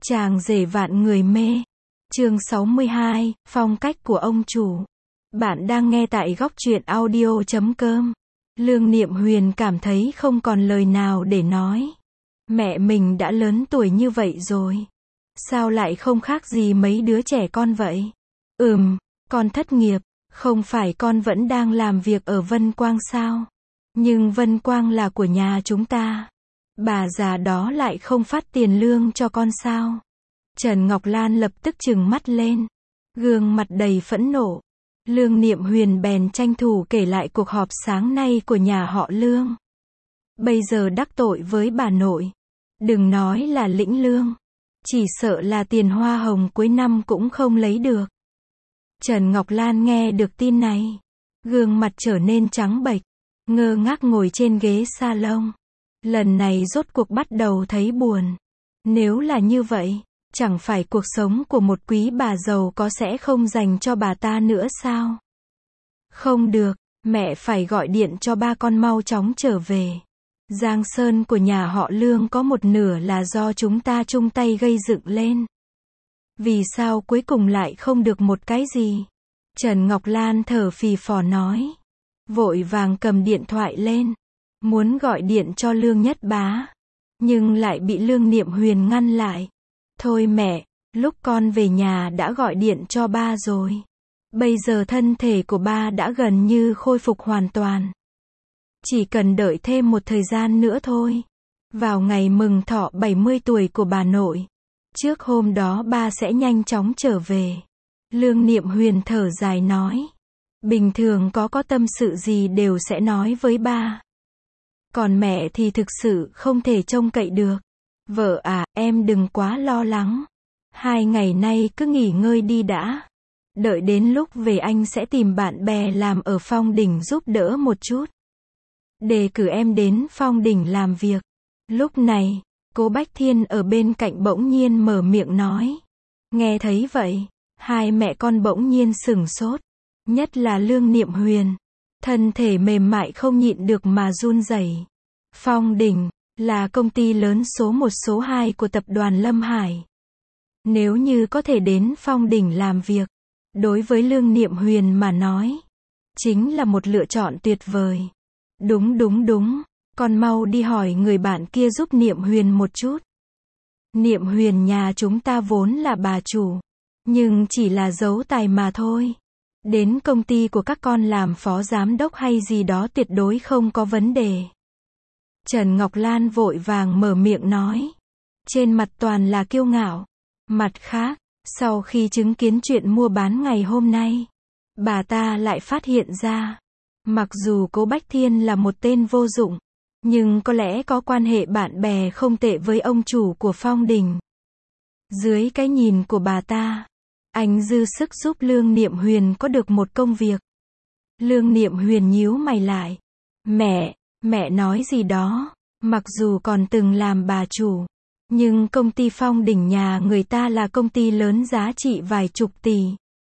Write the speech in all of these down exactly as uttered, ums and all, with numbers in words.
Chàng rể vạn người mê. Chương sáu mươi hai, phong cách của ông chủ. Bạn đang nghe tại góc truyện audio chấm com. Lương Niệm Huyền cảm thấy không còn lời nào để nói. Mẹ mình đã lớn tuổi như vậy rồi. Sao lại không khác gì mấy đứa trẻ con vậy? Ừm, con thất nghiệp. Không phải con vẫn đang làm việc ở Vân Quang sao? Nhưng Vân Quang là của nhà chúng ta. Bà già đó lại không phát tiền lương cho con sao? Trần Ngọc Lan lập tức trừng mắt lên. Gương mặt đầy phẫn nộ. Lương Niệm Huyền bèn tranh thủ kể lại cuộc họp sáng nay của nhà họ Lương. Bây giờ đắc tội với bà nội. Đừng nói là lĩnh lương. Chỉ sợ là tiền hoa hồng cuối năm cũng không lấy được. Trần Ngọc Lan nghe được tin này. Gương mặt trở nên trắng bệch. Ngơ ngác ngồi trên ghế salon. Lần này rốt cuộc bắt đầu thấy buồn. Nếu là như vậy, chẳng phải cuộc sống của một quý bà giàu có sẽ không dành cho bà ta nữa sao? Không được, mẹ phải gọi điện cho ba con mau chóng trở về. Giang sơn của nhà họ Lương có một nửa là do chúng ta chung tay gây dựng lên. Vì sao cuối cùng lại không được một cái gì? Trần Ngọc Lan thở phì phò nói. Vội vàng cầm điện thoại lên. Muốn gọi điện cho Lương Nhất Bá. Nhưng lại bị Lương Niệm Huyền ngăn lại. Thôi mẹ, lúc con về nhà đã gọi điện cho ba rồi. Bây giờ thân thể của ba đã gần như khôi phục hoàn toàn. Chỉ cần đợi thêm một thời gian nữa thôi. Vào ngày mừng thọ bảy mươi tuổi của bà nội. Trước hôm đó ba sẽ nhanh chóng trở về. Lương Niệm Huyền thở dài nói. Bình thường có có tâm sự gì đều sẽ nói với ba. Còn mẹ thì thực sự không thể trông cậy được. Vợ à, em đừng quá lo lắng. Hai ngày nay cứ nghỉ ngơi đi đã. Đợi đến lúc về anh sẽ tìm bạn bè làm ở Phong Đỉnh giúp đỡ một chút. Đề cử em đến Phong Đỉnh làm việc. Lúc này, cô Bách Thiên ở bên cạnh bỗng nhiên mở miệng nói. Nghe thấy vậy, hai mẹ con bỗng nhiên sửng sốt. Nhất là Lương Niệm Huyền. Thân thể mềm mại không nhịn được mà run rẩy. Phong Đỉnh là công ty lớn số một số hai của tập đoàn Lâm Hải. Nếu như có thể đến Phong Đỉnh làm việc, đối với Lương Niệm Huyền mà nói, chính là một lựa chọn tuyệt vời. Đúng đúng đúng, con mau đi hỏi người bạn kia giúp Niệm Huyền một chút. Niệm Huyền nhà chúng ta vốn là bà chủ, nhưng chỉ là giấu tài mà thôi. Đến công ty của các con làm phó giám đốc hay gì đó tuyệt đối không có vấn đề. Trần Ngọc Lan vội vàng mở miệng nói. Trên mặt toàn là kiêu ngạo. Mặt khác, sau khi chứng kiến chuyện mua bán ngày hôm nay, bà ta lại phát hiện ra. Mặc dù cố Bách Thiên là một tên vô dụng, nhưng có lẽ có quan hệ bạn bè không tệ với ông chủ của Phong Đỉnh. Dưới cái nhìn của bà ta, anh dư sức giúp Lương Niệm Huyền có được một công việc. Lương Niệm Huyền nhíu mày lại. Mẹ, mẹ nói gì đó, mặc dù còn từng làm bà chủ, nhưng công ty Phong Đỉnh nhà người ta là công ty lớn giá trị vài chục tỷ.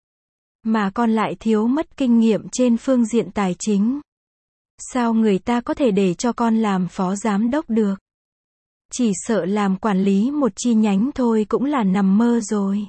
Mà con lại thiếu mất kinh nghiệm trên phương diện tài chính. Sao người ta có thể để cho con làm phó giám đốc được? Chỉ sợ làm quản lý một chi nhánh thôi cũng là nằm mơ rồi.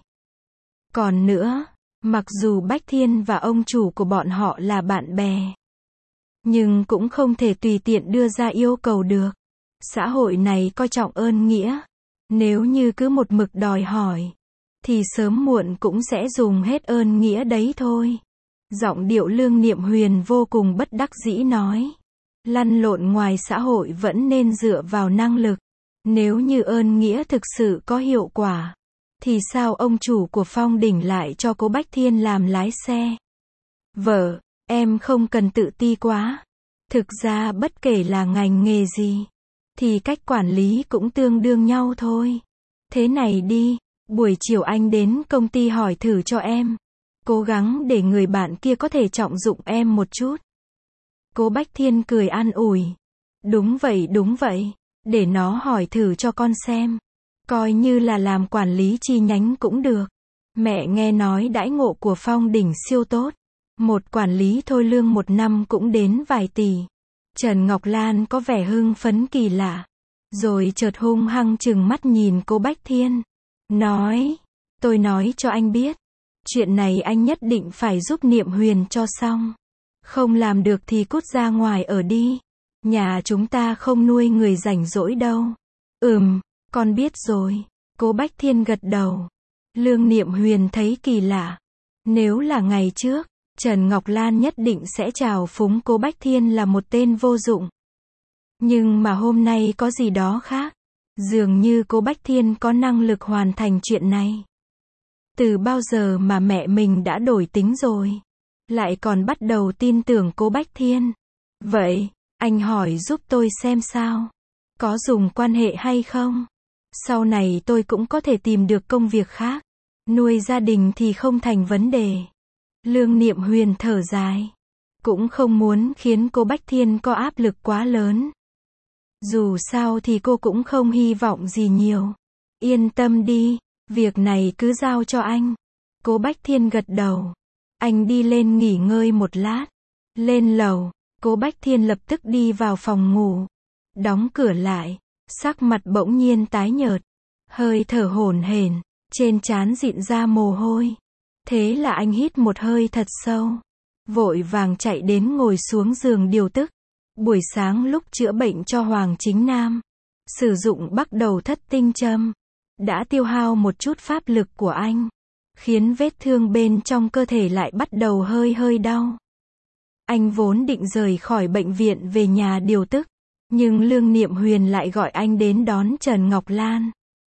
Còn nữa, mặc dù Bách Thiên và ông chủ của bọn họ là bạn bè, nhưng cũng không thể tùy tiện đưa ra yêu cầu được. Xã hội này coi trọng ơn nghĩa. Nếu như cứ một mực đòi hỏi, thì sớm muộn cũng sẽ dùng hết ơn nghĩa đấy thôi. Giọng điệu Lương Niệm Huyền vô cùng bất đắc dĩ nói. Lăn lộn ngoài xã hội vẫn nên dựa vào năng lực. Nếu như ơn nghĩa thực sự có hiệu quả, thì sao ông chủ của Phong Đỉnh lại cho cô Bách Thiên làm lái xe? Vợ, em không cần tự ti quá. Thực ra bất kể là ngành nghề gì, thì cách quản lý cũng tương đương nhau thôi. Thế này đi, buổi chiều anh đến công ty hỏi thử cho em. Cố gắng để người bạn kia có thể trọng dụng em một chút. Cố Bách Thiên cười an ủi. Đúng vậy đúng vậy, để nó hỏi thử cho con xem. Coi như là làm quản lý chi nhánh cũng được. Mẹ nghe nói đãi ngộ của Phong Đỉnh siêu tốt. Một quản lý thôi lương một năm cũng đến vài tỷ. Trần Ngọc Lan có vẻ hưng phấn kỳ lạ. Rồi chợt hung hăng trừng mắt nhìn cô Bách Thiên. nói, tôi nói cho anh biết, chuyện này anh nhất định phải giúp Niệm Huyền cho xong. Không làm được thì cút ra ngoài ở đi. Nhà chúng ta không nuôi người rảnh rỗi đâu. Ừm, con biết rồi. Cố Bách Thiên gật đầu. Lương Niệm Huyền thấy kỳ lạ. Nếu là ngày trước, Trần Ngọc Lan nhất định sẽ trào phúng Cố Bách Thiên là một tên vô dụng. Nhưng mà hôm nay có gì đó khác. Dường như Cố Bách Thiên có năng lực hoàn thành chuyện này. Từ bao giờ mà mẹ mình đã đổi tính rồi? Lại còn bắt đầu tin tưởng Cố Bách Thiên. Vậy, anh hỏi giúp tôi xem sao? Có dùng quan hệ hay không? Sau này tôi cũng có thể tìm được công việc khác. Nuôi gia đình thì không thành vấn đề. Lương Niệm Huyền thở dài. Cũng không muốn khiến Cố Bách Thiên có áp lực quá lớn. Dù sao thì cô cũng không hy vọng gì nhiều. Yên tâm đi, việc này cứ giao cho anh. Cố Bách Thiên gật đầu. Anh đi lên nghỉ ngơi một lát. Lên lầu, Cố Bách Thiên lập tức đi vào phòng ngủ. Đóng cửa lại, sắc mặt bỗng nhiên tái nhợt. Hơi thở hổn hển, trên trán dịn ra mồ hôi. Thế là anh hít một hơi thật sâu. Vội vàng chạy đến ngồi xuống giường điều tức. Buổi sáng lúc chữa bệnh cho Hoàng Chính Nam, sử dụng bắt đầu thất tinh châm, đã tiêu hao một chút pháp lực của anh, khiến vết thương bên trong cơ thể lại bắt đầu hơi hơi đau. Anh vốn định rời khỏi bệnh viện về nhà điều tức, nhưng Lương Niệm Huyền lại gọi anh đến đón Trần Ngọc Lan.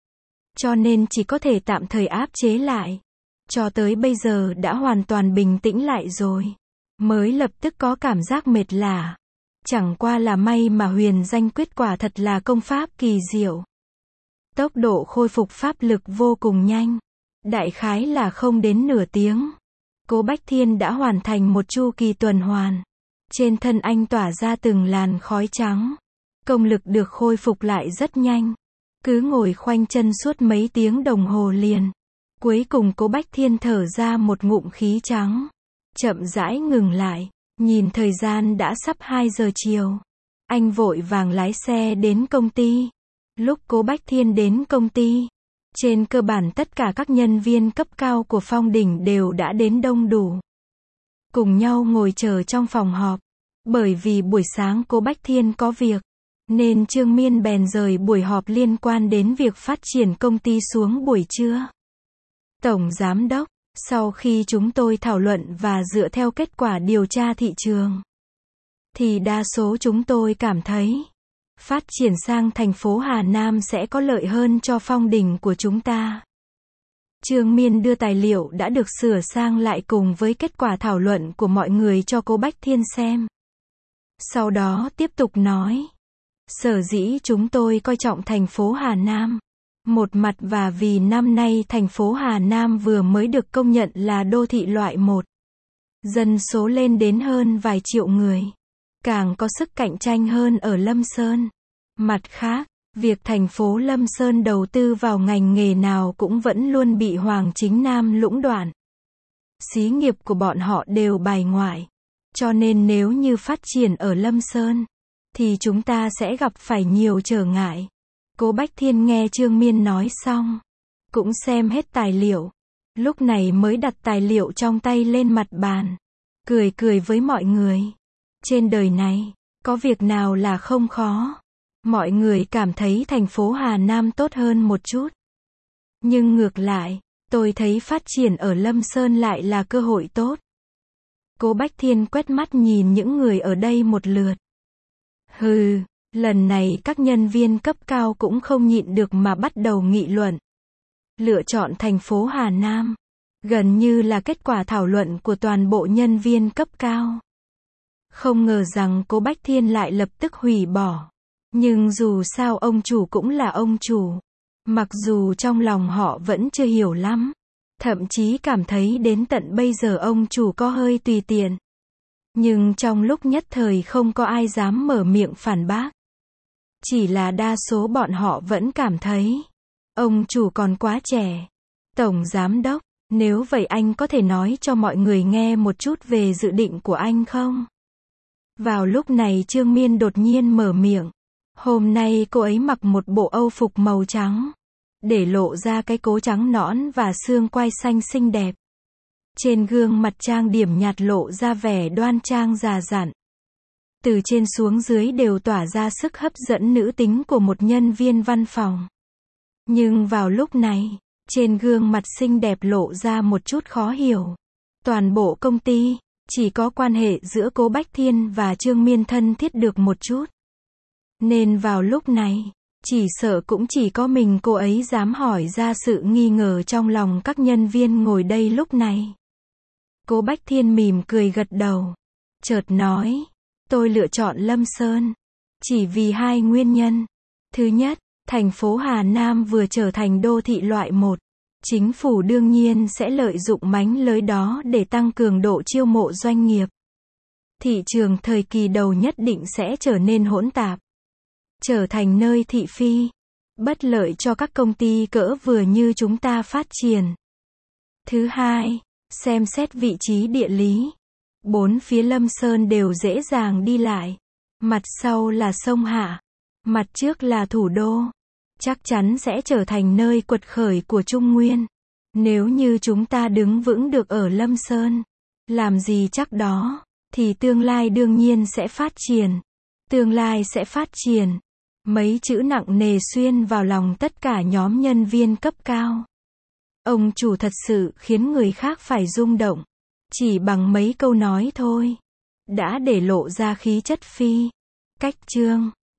Cho nên chỉ có thể tạm thời áp chế lại. Cho tới bây giờ đã hoàn toàn bình tĩnh lại rồi. Mới lập tức có cảm giác mệt lả. Chẳng qua là may mà huyền danh quyết quả thật là công pháp kỳ diệu. Tốc độ khôi phục pháp lực vô cùng nhanh. Đại khái là không đến nửa tiếng. Cố Bách Thiên đã hoàn thành một chu kỳ tuần hoàn. Trên thân anh tỏa ra từng làn khói trắng. Công lực được khôi phục lại rất nhanh. Cứ ngồi khoanh chân suốt mấy tiếng đồng hồ liền. Cuối cùng Cố Bách Thiên thở ra một ngụm khí trắng. Chậm rãi ngừng lại. Nhìn thời gian đã sắp hai giờ chiều. Anh vội vàng lái xe đến công ty. Lúc Cố Bách Thiên đến công ty, trên cơ bản tất cả các nhân viên cấp cao của Phong Đỉnh đều đã đến đông đủ. Cùng nhau ngồi chờ trong phòng họp. Bởi vì buổi sáng Cố Bách Thiên có việc, nên Trương Miên bèn rời buổi họp liên quan đến việc phát triển công ty xuống buổi trưa. Tổng Giám đốc, sau khi chúng tôi thảo luận và dựa theo kết quả điều tra thị trường, thì đa số chúng tôi cảm thấy, phát triển sang thành phố Hà Nam sẽ có lợi hơn cho Phong Đỉnh của chúng ta. Trương Miên đưa tài liệu đã được sửa sang lại cùng với kết quả thảo luận của mọi người cho Cố Bách Thiên xem. Sau đó tiếp tục nói, sở dĩ chúng tôi coi trọng thành phố Hà Nam. Một mặt và vì năm nay thành phố Hà Nam vừa mới được công nhận là đô thị loại một. Dân số lên đến hơn vài triệu người. Càng có sức cạnh tranh hơn ở Lâm Sơn. Mặt khác, việc thành phố Lâm Sơn đầu tư vào ngành nghề nào cũng vẫn luôn bị Hoàng Chính Nam lũng đoạn. Xí nghiệp của bọn họ đều bài ngoại. Cho nên nếu như phát triển ở Lâm Sơn, thì chúng ta sẽ gặp phải nhiều trở ngại. Cố Bách Thiên nghe Trương Miên nói xong, cũng xem hết tài liệu. Lúc này mới đặt tài liệu trong tay lên mặt bàn. Cười cười với mọi người. Trên đời này, có việc nào là không khó. Mọi người cảm thấy thành phố Hà Nam tốt hơn một chút. Nhưng ngược lại, tôi thấy phát triển ở Lâm Sơn lại là cơ hội tốt. Cố Bách Thiên quét mắt nhìn những người ở đây một lượt. Hừ, lần này các nhân viên cấp cao cũng không nhịn được mà bắt đầu nghị luận. Lựa chọn thành phố Hà Nam, gần như là kết quả thảo luận của toàn bộ nhân viên cấp cao. Không ngờ rằng Cố Bách Thiên lại lập tức hủy bỏ. Nhưng dù sao ông chủ cũng là ông chủ. Mặc dù trong lòng họ vẫn chưa hiểu lắm. Thậm chí cảm thấy đến tận bây giờ ông chủ có hơi tùy tiện. Nhưng trong lúc nhất thời không có ai dám mở miệng phản bác. Chỉ là đa số bọn họ vẫn cảm thấy ông chủ còn quá trẻ. Tổng Giám đốc, nếu vậy anh có thể nói cho mọi người nghe một chút về dự định của anh không? Vào lúc này Trương Miên đột nhiên mở miệng. Hôm nay cô ấy mặc một bộ âu phục màu trắng. để lộ ra cái cố trắng nõn và xương quai xanh xinh đẹp. Trên gương mặt trang điểm nhạt lộ ra vẻ đoan trang già dặn. Từ trên xuống dưới đều tỏa ra sức hấp dẫn nữ tính của một nhân viên văn phòng. Nhưng vào lúc này, trên gương mặt xinh đẹp lộ ra một chút khó hiểu. Toàn bộ công ty, chỉ có quan hệ giữa Cố Bách Thiên và Trương Miên thân thiết được một chút. Nên vào lúc này, chỉ sợ cũng chỉ có mình cô ấy dám hỏi ra sự nghi ngờ trong lòng các nhân viên ngồi đây lúc này. Cố Bách Thiên mỉm cười gật đầu. Chợt nói, tôi lựa chọn Lâm Sơn. Chỉ vì hai nguyên nhân. Thứ nhất, thành phố Hà Nam vừa trở thành đô thị loại một. Chính phủ đương nhiên sẽ lợi dụng mánh lới đó để tăng cường độ chiêu mộ doanh nghiệp. Thị trường thời kỳ đầu nhất định sẽ trở nên hỗn tạp. Trở thành nơi thị phi. Bất lợi cho các công ty cỡ vừa như chúng ta phát triển. Thứ hai, xem xét vị trí địa lý. Bốn phía Lâm Sơn đều dễ dàng đi lại. Mặt sau là sông Hạ. Mặt trước là thủ đô. Chắc chắn sẽ trở thành nơi quật khởi của Trung Nguyên. Nếu như chúng ta đứng vững được ở Lâm Sơn, làm gì chắc đó, thì tương lai đương nhiên sẽ phát triển. Tương lai sẽ phát triển. Mấy chữ nặng nề xuyên vào lòng tất cả nhóm nhân viên cấp cao. Ông chủ thật sự khiến người khác phải rung động. Chỉ bằng mấy câu nói thôi, đã để lộ ra khí chất phi. Cách chương.